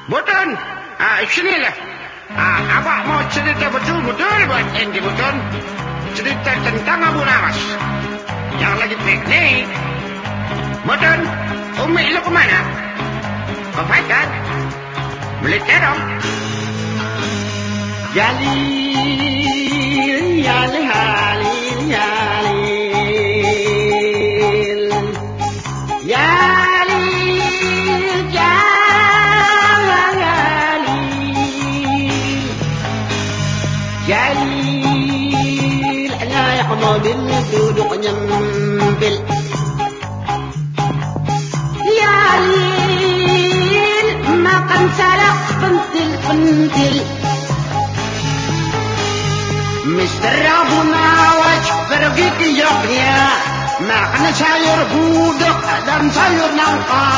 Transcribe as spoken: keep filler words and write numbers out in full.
Butun, ah, sinilah. Ah, abang mau cerita betul-betul buat Andy Butun. Cerita tentang Abu Nawas. Yang lagi piknik. Butun, Umi lu kemana? Kau kan? Melitnya dong. Jalil, yalih, halil, yalil. Yalil, jalil. Jalil, la yahmadil, duduk nyempil. Yalil, makan salak pentil-pentil. Mister Abu Nawas pergi ke Yogyakarta, makan sayur gudeg dan sayur nangka.